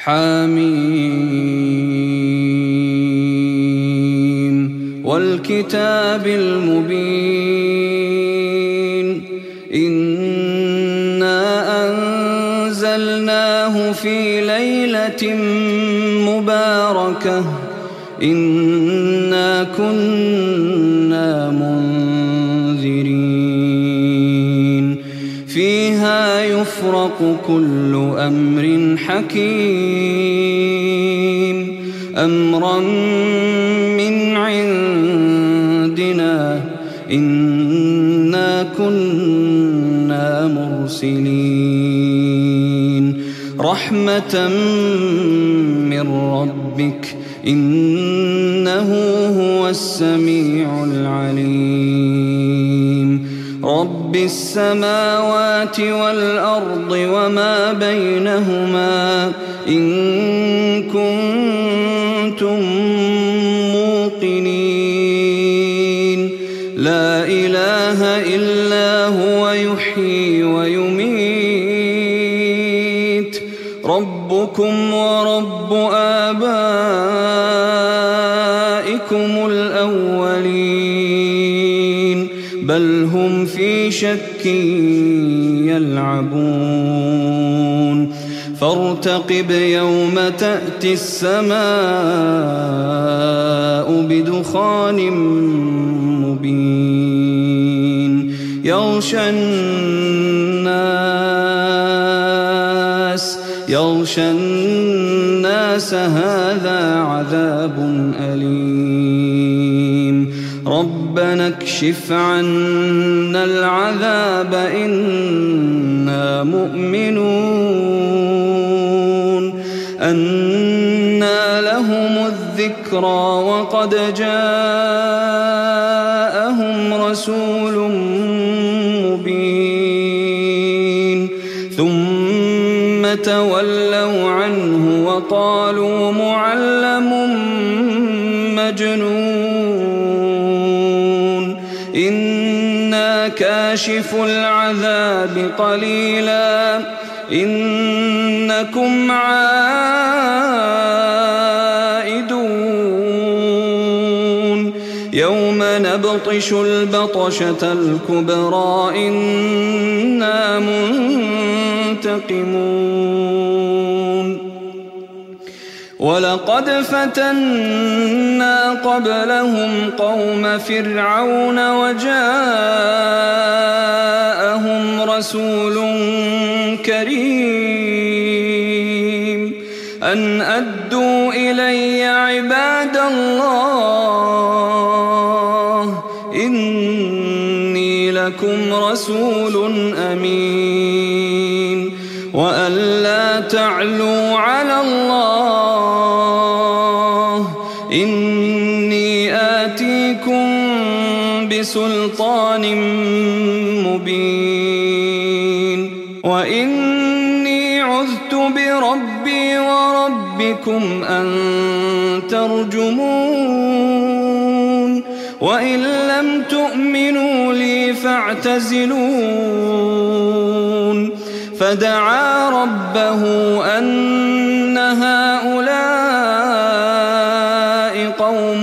حم والكتاب المبين إنا أنزلناه في ليلة مباركة إنا كنا منذرين فيها يفرق كل أمر حكيم أمرا من عندنا إنا كنا مرسلين رحمة من ربك إنه هو السميع العليم رب السماوات والأرض وما بينهما إن كنتم موقنين لا إله إلا هو يحيي ويميت ربكم ورب آبائكم الأولين بل هم في شك يلعبون فارتقب يوم تأتي السماء بدخان مبين يغشى الناس هذا عذاب أليم ربنا اكشف عنا العذاب إنا مؤمنون أنى لهم الذكرى وقد جاءهم رسول مبين ثم تولوا عنه وقالوا معلم مجنون إنا كاشف العذاب قليلا إنكم عائدون يوم نبطش البطشة الكبرى إنا منتقمون ولقد فتنا قبلهم قوم فرعون وجاءهم رسول كريم أن أدوا إلي عباد الله إني لكم رسول أمين وأن لا تعلوا على الله إني آتيكم بسلطان مبين وإني عذت بربي وربكم أن ترجمون وإن لم تؤمنوا لي فاعتزلون فدعا ربه أن هؤلاء قوم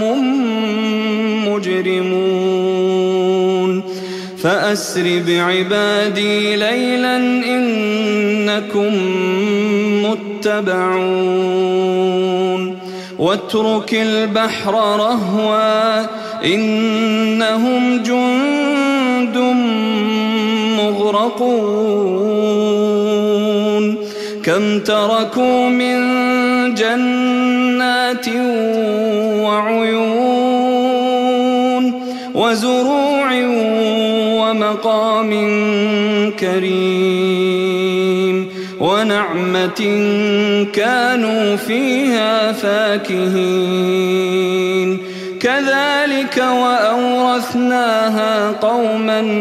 مجرمون فأسر بعبادي ليلا إنكم متبعون واترك البحر رهوا إنهم جند مغرقون كم تركوا من جنات وعيون وزروع ومقام كريم ونعمة كانوا فيها فاكهين كذلك وأورثناها قوما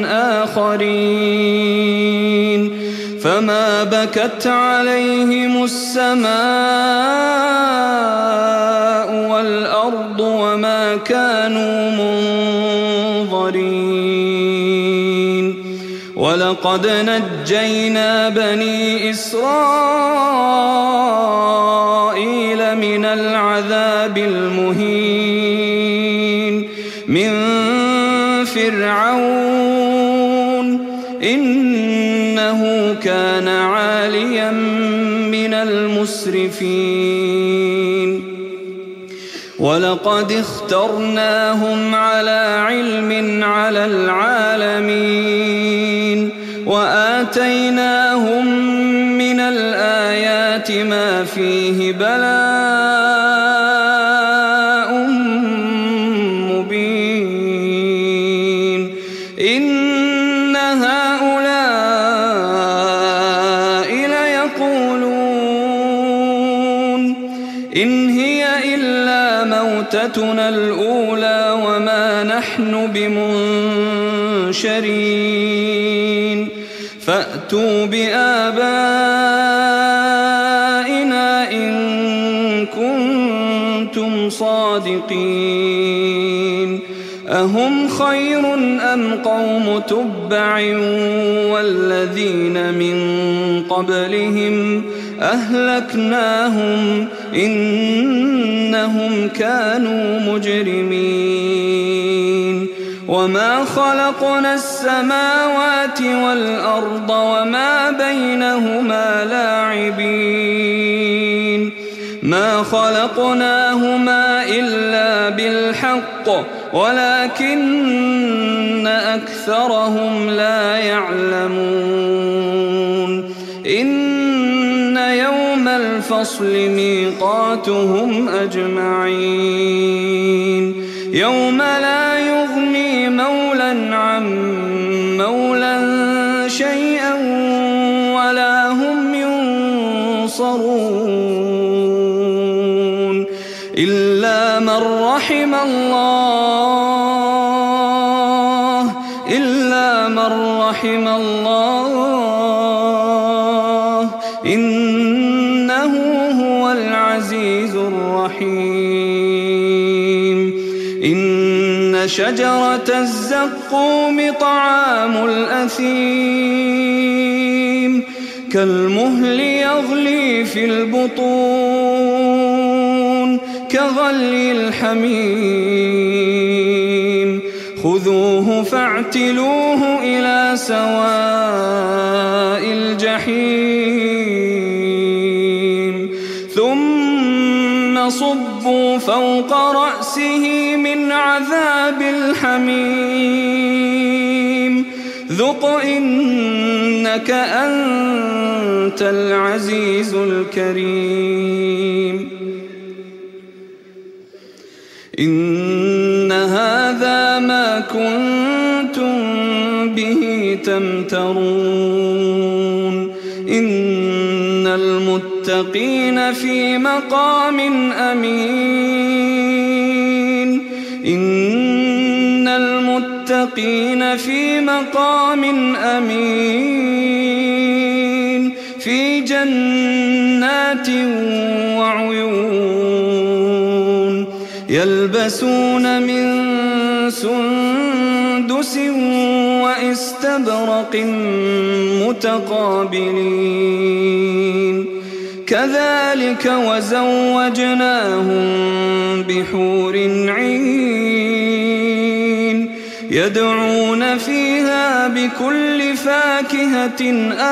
آخرين فما بكت عليهم السماء والأرض وما كانوا منظرين ولقد نجينا بني إسرائيل المسرفين ولقد اخترناهم على علم على العالمين وآتيناهم من الآيات ما فيه بلاء مبين إن هؤلاء ليقولون إن هي إلا موتتنا الأولى وما نحن بمنشرين فأتوا بآبائنا إن كنتم صادقين أهم خير أم قوم تبع والذين من قبلهم أهلكناهم إنهم كانوا مجرمين وما خلقنا السماوات والأرض وما بينهما لاعبين ما خلقناهما إلا بالحق ولكن أكثرهم لا يعلمون إن يوم الفصل ميقاتهم أجمعين يوم لا يغني مولى عن مولى شيئا ولا هم ينصرون إلا من رحم الله إنه هو العزيز الرحيم إن شجرة الزقوم طعام الأثيم كالمهل يغلي في البطون كغلي الحميم خذوه فاعتلوه إلى سواء الجحيم ثم صبوا فوق رأسه من عذاب الحميم ذق إنك أنت العزيز الكريم إن هذا ما كنتم به تمترون إن المتقين في مقام أمين إن المتقين في مقام أمين في جنات وعيون يلبسون من سندس واستبرق متقابلين كذلك وزوجناهم بحور عين يدعون فيها بكل فاكهة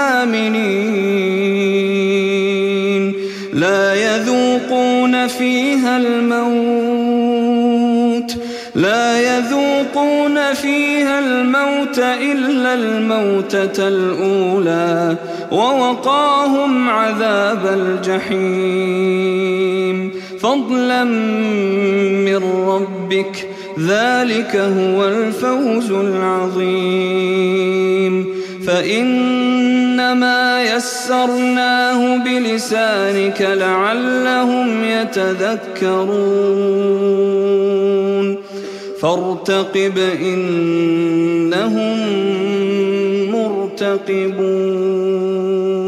آمنين لا يذوقون فيها الموت إلا الموتة الأولى ووقاهم عذاب الجحيم فضلا من ربك ذلك هو الفوز العظيم فإنما يسرناه بلسانك لعلهم يتذكرون فارتقب إنهم مرتقبون